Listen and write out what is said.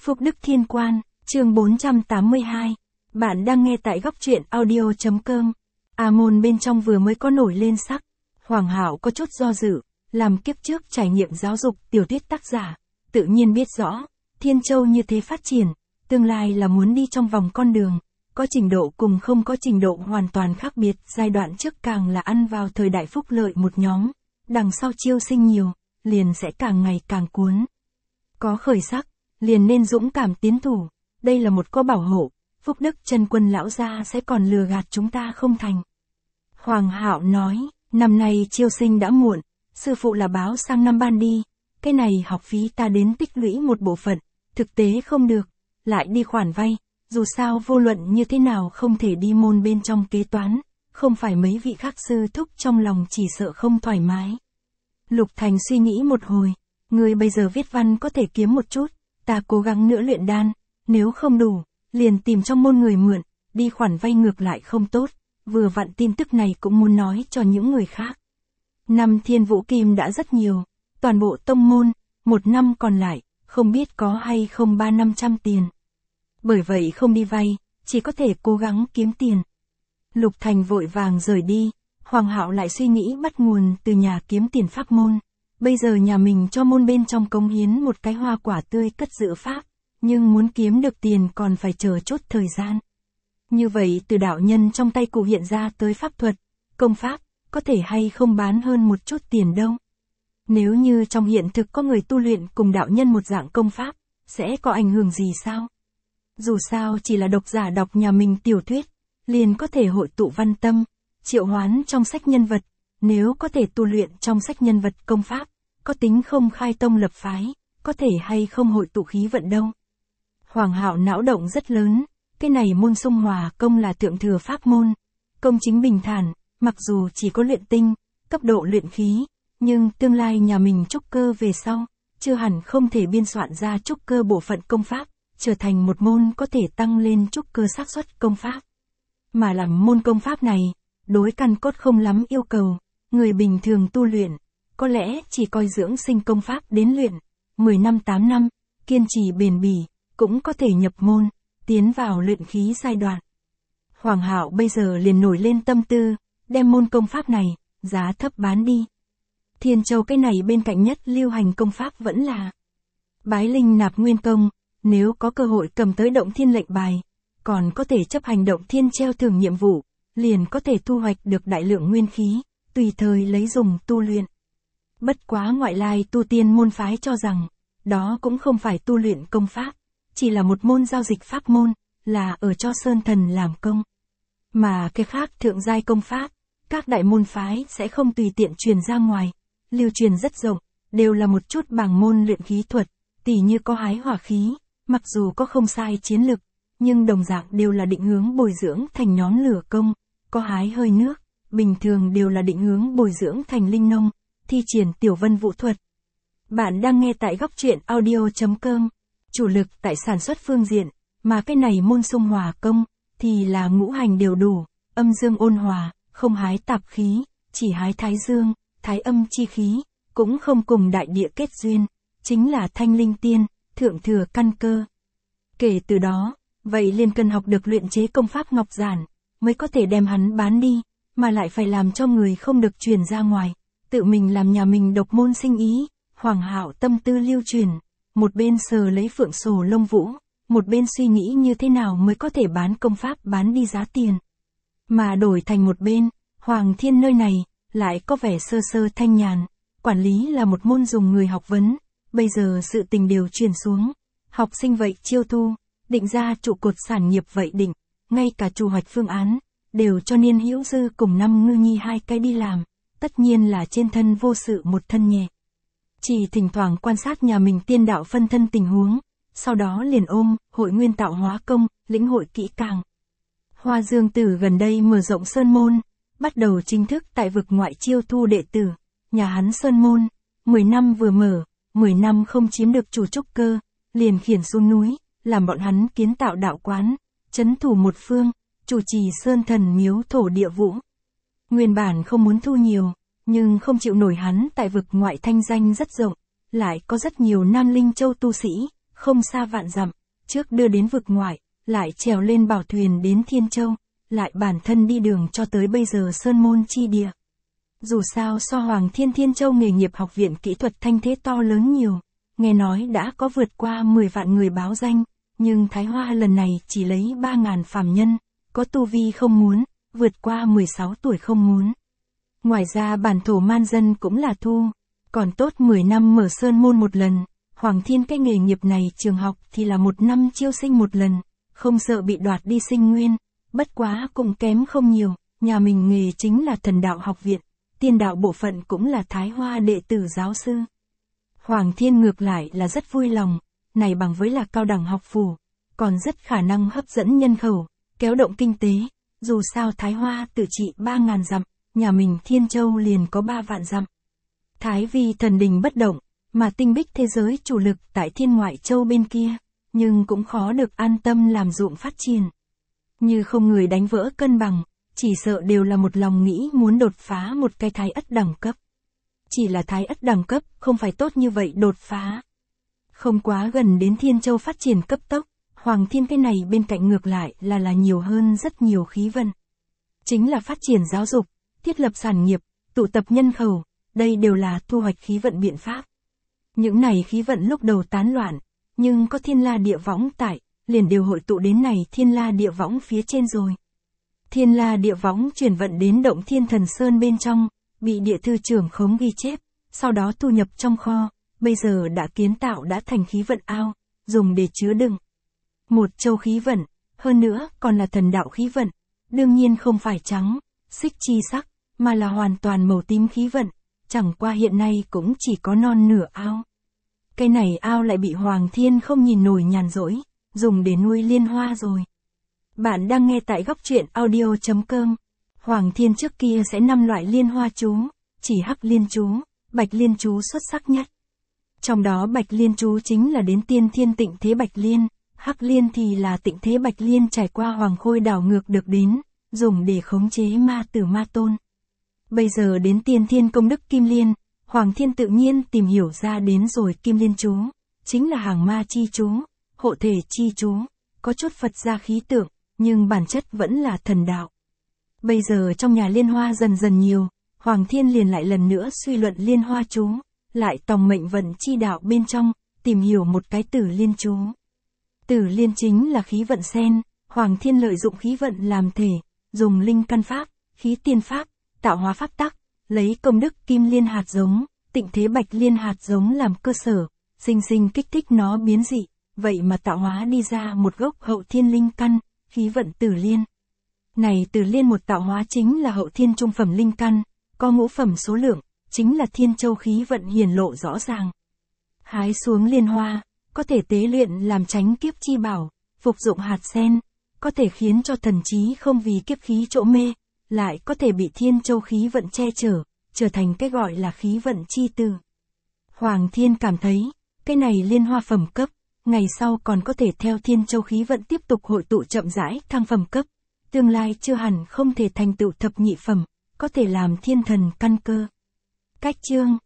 Phúc Đức Thiên Quan, chương 482. Bạn đang nghe tại góc truyện audio.com. Môn bên trong vừa mới có nổi lên sắc. Hoàng Hạo có chút do dự, làm kiếp trước trải nghiệm giáo dục tiểu thuyết tác giả, tự nhiên biết rõ, Thiên Châu như thế phát triển, tương lai là muốn đi trong vòng con đường, có trình độ cùng không có trình độ hoàn toàn khác biệt, giai đoạn trước càng là ăn vào thời đại phúc lợi một nhóm, đằng sau chiêu sinh nhiều, liền sẽ càng ngày càng cuốn. Có khởi sắc, liền nên dũng cảm tiến thủ, đây là một có bảo hộ, Phúc Đức Chân Quân lão gia sẽ còn lừa gạt chúng ta không thành. Hoàng Hạo nói, năm nay chiêu sinh đã muộn, sư phụ là báo sang năm ban đi, cái này học phí ta đến tích lũy một bộ phận, thực tế không được, lại đi khoản vay, dù sao vô luận như thế nào không thể đi môn bên trong kế toán, không phải mấy vị khác sư thúc trong lòng chỉ sợ không thoải mái. Lục Thành suy nghĩ một hồi, người bây giờ viết văn có thể kiếm một chút, ta cố gắng nữa luyện đan, nếu không đủ, liền tìm trong môn người mượn, đi khoản vay ngược lại không tốt, vừa vặn tin tức này cũng muốn nói cho những người khác. Năm Thiên Vũ Kim đã rất nhiều, toàn bộ tông môn, một năm còn lại, không biết có hay không 300-500 tiền. Bởi vậy không đi vay, chỉ có thể cố gắng kiếm tiền. Lục Thành vội vàng rời đi, Hoàng Hạo lại suy nghĩ bắt nguồn từ nhà kiếm tiền pháp môn. Bây giờ nhà mình cho môn bên trong cống hiến một cái hoa quả tươi cất giữ pháp, nhưng muốn kiếm được tiền còn phải chờ chút thời gian. Như vậy từ đạo nhân trong tay cụ hiện ra tới pháp thuật, công pháp, có thể hay không bán hơn một chút tiền đâu. Nếu như trong hiện thực có người tu luyện cùng đạo nhân một dạng công pháp, sẽ có ảnh hưởng gì sao? Dù sao chỉ là độc giả đọc nhà mình tiểu thuyết, liền có thể hội tụ văn tâm, triệu hoán trong sách nhân vật, nếu có thể tu luyện trong sách nhân vật công pháp, có tính không khai tông lập phái, có thể hay không hội tụ khí vận đâu. Hoàng Hạo não động rất lớn, cái này môn Xung Hòa công là thượng thừa pháp môn, công chính bình thản, mặc dù chỉ có luyện tinh, cấp độ luyện khí, nhưng tương lai nhà mình trúc cơ về sau, chưa hẳn không thể biên soạn ra trúc cơ bộ phận công pháp, trở thành một môn có thể tăng lên trúc cơ xác suất công pháp. Mà làm môn công pháp này, đối căn cốt không lắm yêu cầu, người bình thường tu luyện, có lẽ chỉ coi dưỡng sinh công pháp đến luyện, 10 năm 8 năm, kiên trì bền bỉ, cũng có thể nhập môn, tiến vào luyện khí giai đoạn. Hoàng Hạo bây giờ liền nổi lên tâm tư, đem môn công pháp này, giá thấp bán đi. Thiên Châu cái này bên cạnh nhất lưu hành công pháp vẫn là Bái Linh Nạp Nguyên Công, nếu có cơ hội cầm tới Động Thiên lệnh bài, còn có thể chấp hành Động Thiên treo thưởng nhiệm vụ, liền có thể thu hoạch được đại lượng nguyên khí, tùy thời lấy dùng tu luyện. Bất quá ngoại lai tu tiên môn phái cho rằng, đó cũng không phải tu luyện công pháp, chỉ là một môn giao dịch pháp môn, là ở cho sơn thần làm công. Mà cái khác thượng giai công pháp, các đại môn phái sẽ không tùy tiện truyền ra ngoài, lưu truyền rất rộng, đều là một chút bảng môn luyện khí thuật, tỉ như có hái hỏa khí, mặc dù có không sai chiến lực, nhưng đồng dạng đều là định hướng bồi dưỡng thành nhón lửa công, có hái hơi nước, bình thường đều là định hướng bồi dưỡng thành linh nông, thi triển tiểu vân vũ thuật. Bạn đang nghe tại góc truyện audio.com, chủ lực tại sản xuất phương diện, mà cái này môn Xung Hòa công, thì là ngũ hành đều đủ, âm dương ôn hòa, không hái tạp khí, chỉ hái thái dương, thái âm chi khí, cũng không cùng đại địa kết duyên, chính là thanh linh tiên, thượng thừa căn cơ. Kể từ đó, vậy liền cần học được luyện chế công pháp ngọc giản, mới có thể đem hắn bán đi, mà lại phải làm cho người không được truyền ra ngoài, tự mình làm nhà mình độc môn sinh ý. Hoàng Hạo tâm tư lưu truyền, một bên sờ lấy phượng sổ lông vũ, một bên suy nghĩ như thế nào mới có thể bán công pháp bán đi giá tiền. Mà đổi thành một bên, Hoàng Thiên nơi này, lại có vẻ sơ sơ thanh nhàn, quản lý là một môn dùng người học vấn, bây giờ sự tình đều truyền xuống, học sinh vậy chiêu thu, định ra trụ cột sản nghiệp vậy định, ngay cả chủ hoạch phương án, đều cho Niên Hữu Dư cùng Năm Ngư Nhi hai cái đi làm, tất nhiên là trên thân vô sự một thân nhẹ. Chỉ thỉnh thoảng quan sát nhà mình tiên đạo phân thân tình huống, sau đó liền ôm, hội nguyên tạo hóa công, lĩnh hội kỹ càng. Hoa Dương Tử gần đây mở rộng sơn môn, bắt đầu chính thức tại vực ngoại chiêu thu đệ tử, nhà hắn sơn môn, 10 năm vừa mở, 10 năm không chiếm được chủ trúc cơ, liền khiển xuống núi, làm bọn hắn kiến tạo đạo quán, trấn thủ một phương, chủ trì sơn thần miếu thổ địa vũ. Nguyên bản không muốn thu nhiều, nhưng không chịu nổi hắn tại vực ngoại thanh danh rất rộng, lại có rất nhiều Nam Linh Châu tu sĩ, không xa vạn dặm, trước đưa đến vực ngoại, lại trèo lên bảo thuyền đến Thiên Châu, lại bản thân đi đường cho tới bây giờ sơn môn chi địa. Dù sao so Hoàng Thiên Thiên Châu nghề nghiệp học viện kỹ thuật thanh thế to lớn nhiều, nghe nói đã có vượt qua 10 vạn người báo danh, nhưng Thái Hoa lần này chỉ lấy 3.000 phàm nhân, có tu vi không muốn, vượt qua 16 tuổi không muốn. Ngoài ra bản thổ man dân cũng là thu, còn tốt 10 năm mở sơn môn một lần, Hoàng Thiên cái nghề nghiệp này trường học thì là 1 năm chiêu sinh một lần, không sợ bị đoạt đi sinh nguyên, bất quá cũng kém không nhiều, nhà mình nghề chính là thần đạo học viện, tiên đạo bộ phận cũng là Thái Hoa đệ tử giáo sư. Hoàng Thiên ngược lại là rất vui lòng, này bằng với là cao đẳng học phủ, còn rất khả năng hấp dẫn nhân khẩu, kéo động kinh tế, dù sao Thái Hoa tự trị 3.000 dặm, nhà mình Thiên Châu liền có 3 vạn dặm. Thái Vi thần đình bất động, mà tinh bích thế giới chủ lực tại Thiên Ngoại Châu bên kia, nhưng cũng khó được an tâm làm ruộng phát triển. Như không người đánh vỡ cân bằng, chỉ sợ đều là một lòng nghĩ muốn đột phá một cái Thái Ất đẳng cấp. Chỉ là Thái Ất đẳng cấp không phải tốt như vậy đột phá. Không quá gần đến Thiên Châu phát triển cấp tốc, Hoàng Thiên cái này bên cạnh ngược lại là nhiều hơn rất nhiều khí vận. Chính là phát triển giáo dục, thiết lập sản nghiệp, tụ tập nhân khẩu, đây đều là thu hoạch khí vận biện pháp. Những này khí vận lúc đầu tán loạn, nhưng có Thiên La Địa Võng tại, liền đều hội tụ đến này Thiên La Địa Võng phía trên rồi. Thiên La Địa Võng chuyển vận đến động Thiên Thần Sơn bên trong, bị địa thư trưởng khống ghi chép, sau đó thu nhập trong kho, bây giờ đã kiến tạo đã thành khí vận ao, dùng để chứa đựng. Một châu khí vận, hơn nữa còn là thần đạo khí vận, đương nhiên không phải trắng, xích chi sắc, mà là hoàn toàn màu tím khí vận, chẳng qua hiện nay cũng chỉ có non nửa ao. Cái này ao lại bị Hoàng Thiên không nhìn nổi nhàn rỗi, dùng để nuôi liên hoa rồi. Bạn đang nghe tại góc truyện audio.com. Hoàng Thiên trước kia sẽ 5 loại liên hoa chú, chỉ hắc liên chú, bạch liên chú xuất sắc nhất. Trong đó bạch liên chú chính là đến tiên thiên tịnh thế bạch liên, hắc liên thì là tịnh thế bạch liên trải qua hoàng khôi đảo ngược được đến, dùng để khống chế ma tử ma tôn. Bây giờ đến tiên thiên công đức kim liên, Hoàng Thiên tự nhiên tìm hiểu ra đến rồi kim liên chú, chính là hàng ma chi chú, hộ thể chi chú, có chút Phật gia khí tượng, nhưng bản chất vẫn là thần đạo. Bây giờ trong nhà liên hoa dần dần nhiều, Hoàng Thiên liền lại lần nữa suy luận liên hoa chú, lại tòng mệnh vận chi đạo bên trong, tìm hiểu một cái tử liên chú. Tử liên chính là khí vận sen, Hoàng Thiên lợi dụng khí vận làm thể, dùng linh căn pháp, khí tiên pháp, tạo hóa pháp tắc, lấy công đức kim liên hạt giống, tịnh thế bạch liên hạt giống làm cơ sở, sinh sinh kích thích nó biến dị, vậy mà tạo hóa đi ra một gốc hậu thiên linh căn, khí vận tử liên. Này tử liên một tạo hóa chính là hậu thiên trung phẩm linh căn, có ngũ phẩm số lượng, chính là Thiên Châu khí vận hiển lộ rõ ràng. Hái xuống liên hoa, có thể tế luyện làm tránh kiếp chi bảo, phục dụng hạt sen, có thể khiến cho thần trí không vì kiếp khí chỗ mê, lại có thể bị Thiên Châu khí vận che chở, trở thành cái gọi là khí vận chi tử. Hoàng Thiên cảm thấy, cái này liên hoa phẩm cấp, ngày sau còn có thể theo Thiên Châu khí vận tiếp tục hội tụ chậm rãi thăng phẩm cấp, tương lai chưa hẳn không thể thành tựu thập nhị phẩm, có thể làm thiên thần căn cơ. Cách chương